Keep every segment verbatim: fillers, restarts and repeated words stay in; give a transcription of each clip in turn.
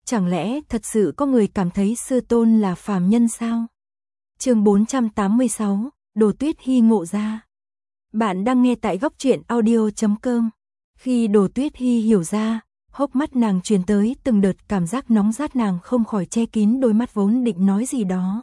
Chẳng lẽ thật sự có người cảm thấy sư tôn là phàm nhân sao? Chương bốn trăm tám mươi sáu, Đồ Tuyết Hi ngộ ra. Bạn đang nghe tại góc truyện audio chấm com. Khi Đồ Tuyết Hi hiểu ra, hốc mắt nàng truyền tới từng đợt cảm giác nóng rát, nàng không khỏi che kín đôi mắt vốn định nói gì đó.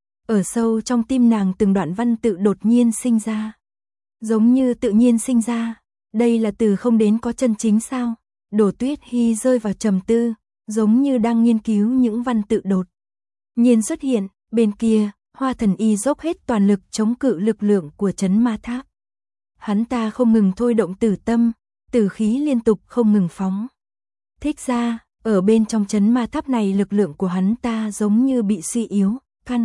Ở sâu trong tim nàng từng đoạn văn tự đột nhiên sinh ra. Giống như tự nhiên sinh ra, đây là từ không đến có chân chính sao? Đồ Tuyết Hi rơi vào trầm tư, giống như đang nghiên cứu những văn tự đột nhiên xuất hiện. Bên kia, Hoa Thần Y dốc hết toàn lực chống cự lực lượng của Trấn Ma Tháp. Hắn ta không ngừng thôi động tử tâm, tử khí liên tục không ngừng phóng. Thích ra, ở bên trong Trấn Ma Tháp này lực lượng của hắn ta giống như bị suy yếu, căn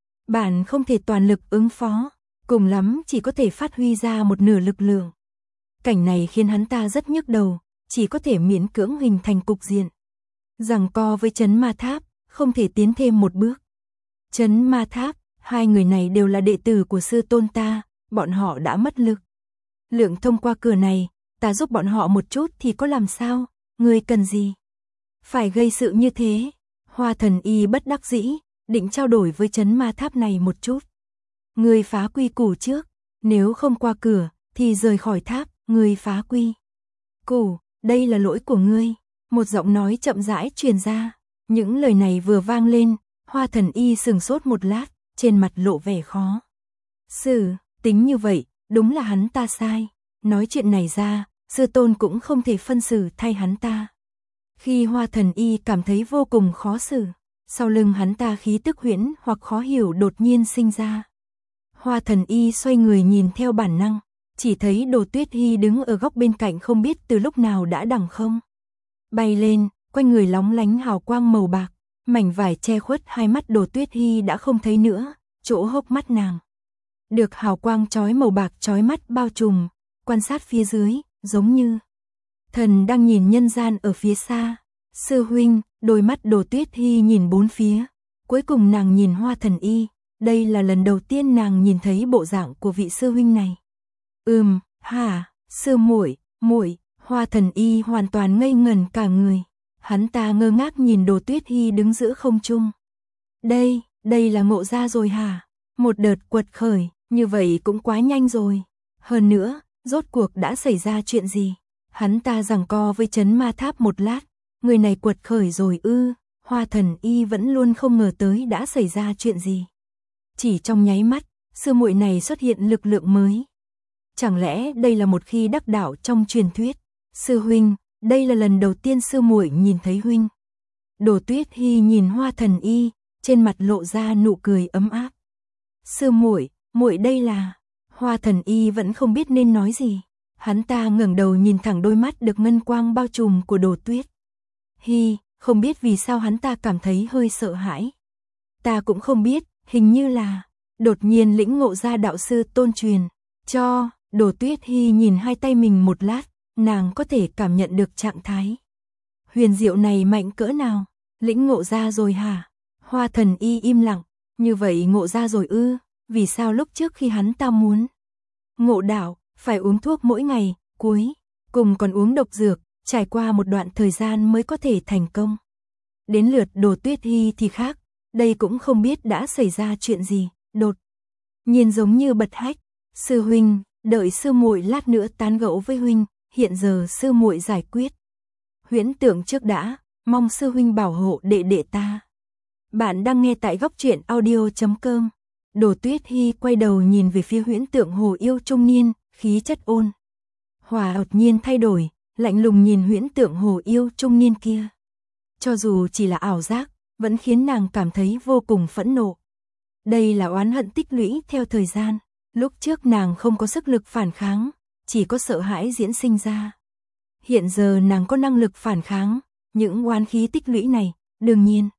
bản không thể toàn lực ứng phó, cùng lắm chỉ có thể phát huy ra một nửa lực lượng. Cảnh này khiến hắn ta rất nhức đầu, chỉ có thể miễn cưỡng hình thành cục diện giằng co với Trấn Ma Tháp, không thể tiến thêm một bước. Trấn Ma Tháp, hai người này đều là đệ tử của sư tôn ta, bọn họ đã mất lực lượng thông qua cửa này, ta giúp bọn họ một chút thì có làm sao, ngươi cần gì? Phải gây sự như thế? Hoa Thần Y bất đắc dĩ, định trao đổi với Trấn Ma Tháp này một chút. Ngươi phá quy củ trước, nếu không qua cửa thì rời khỏi tháp, ngươi phá quy củ, đây là lỗi của ngươi. Một giọng nói chậm rãi truyền ra, những lời này vừa vang lên, Hoa Thần Y sừng sốt một lát, trên mặt lộ vẻ khó xử, tính như vậy, đúng là hắn ta sai. Nói chuyện này ra, sư tôn cũng không thể phân xử thay hắn ta. Khi Hoa Thần Y cảm thấy vô cùng khó xử, sau lưng hắn ta khí tức huyễn hoặc khó hiểu đột nhiên sinh ra. Hoa Thần Y xoay người nhìn theo bản năng, chỉ thấy Đồ Tuyết Hi đứng ở góc bên cạnh không biết từ lúc nào đã đằng không bay lên, quanh người lóng lánh hào quang màu bạc, mảnh vải che khuất hai mắt Đồ Tuyết Hi đã không thấy nữa, chỗ hốc mắt nàng được hào quang chói màu bạc chói mắt bao trùm, quan sát phía dưới, giống như thần đang nhìn nhân gian ở phía xa. Sư huynh, đôi mắt Đồ Tuyết Hi nhìn bốn phía, cuối cùng nàng nhìn Hoa Thần Y, đây là lần đầu tiên nàng nhìn thấy bộ dạng của vị sư huynh này. Ừm, hả, sư muội, muội. Hoa Thần Y hoàn toàn ngây ngẩn cả người, hắn ta ngơ ngác nhìn Đồ Tuyết Hi đứng giữa không trung. Đây, đây là ngộ ra rồi hả? Một đợt quật khởi, như vậy cũng quá nhanh rồi. Hơn nữa, rốt cuộc đã xảy ra chuyện gì? Hắn ta giằng co với Trấn Ma Tháp một lát, người này quật khởi rồi ư? Hoa Thần Y vẫn luôn không ngờ tới đã xảy ra chuyện gì. Chỉ trong nháy mắt, sư muội này xuất hiện lực lượng mới. Chẳng lẽ đây là một khi đắc đạo trong truyền thuyết? Sư huynh, đây là lần đầu tiên sư muội nhìn thấy huynh. Đồ Tuyết Hi nhìn Hoa Thần Y, trên mặt lộ ra nụ cười ấm áp. Sư muội, muội đây là... Hoa Thần Y vẫn không biết nên nói gì. Hắn ta ngẩng đầu nhìn thẳng đôi mắt được ngân quang bao trùm của Đồ Tuyết Hi, không biết vì sao hắn ta cảm thấy hơi sợ hãi. Ta cũng không biết, hình như là đột nhiên lĩnh ngộ ra đạo sư tôn truyền cho. Đồ Tuyết Hi nhìn hai tay mình một lát, nàng có thể cảm nhận được trạng thái huyền diệu này mạnh cỡ nào. Lĩnh ngộ ra rồi hả? Hoa Thần Y im lặng, như vậy ngộ ra rồi ư? Vì sao lúc trước khi hắn ta muốn ngộ đạo, phải uống thuốc mỗi ngày, cuối cùng còn uống độc dược, trải qua một đoạn thời gian mới có thể thành công. Đến lượt Đồ Tuyết Hi thì khác, đây cũng không biết đã xảy ra chuyện gì, đột nhiên giống như bật hách. Sư huynh, đợi sư muội lát nữa tán gẫu với huynh, hiện giờ sư muội giải quyết huyễn tượng trước đã, mong sư huynh bảo hộ đệ đệ ta. Bạn đang nghe tại góc truyện audio chấm com. Đồ Tuyết Hi quay đầu nhìn về phía huyễn tượng hồ yêu trung niên, khí chất ôn hòa đột nhiên thay đổi, lạnh lùng nhìn huyễn tượng hồ yêu trung niên kia. Cho dù chỉ là ảo giác, vẫn khiến nàng cảm thấy vô cùng phẫn nộ. Đây là oán hận tích lũy theo thời gian. Lúc trước nàng không có sức lực phản kháng, chỉ có sợ hãi diễn sinh ra. Hiện giờ nàng có năng lực phản kháng, những oán khí tích lũy này, đương nhiên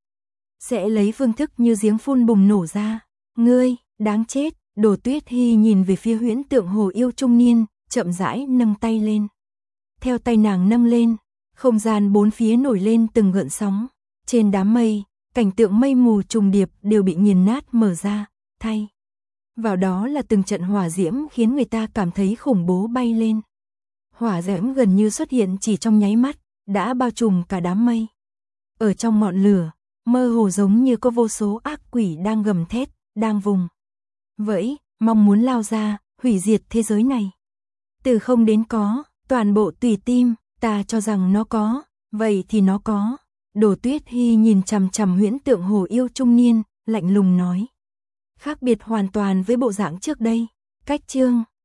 sẽ lấy phương thức như giếng phun bùng nổ ra. Ngươi, đáng chết. Đồ Tuyết Hi nhìn về phía huyễn tượng hồ yêu trung niên, chậm rãi nâng tay lên. Theo tay nàng nâng lên, không gian bốn phía nổi lên từng gợn sóng. Trên đám mây, cảnh tượng mây mù trùng điệp đều bị nghiền nát mở ra, thay vào đó là từng trận hỏa diễm khiến người ta cảm thấy khủng bố bay lên. Hỏa diễm gần như xuất hiện chỉ trong nháy mắt, đã bao trùm cả đám mây. Ở trong ngọn lửa, mơ hồ giống như có vô số ác quỷ đang gầm thét, đang vùng vẫy, mong muốn lao ra, hủy diệt thế giới này. Từ không đến có, toàn bộ tùy tim, ta cho rằng nó có, vậy thì nó có. Đỗ Tuyết Hi nhìn chằm chằm huyễn tượng hồ yêu trung niên, lạnh lùng nói. Khác biệt hoàn toàn với bộ dạng trước đây. Cách chương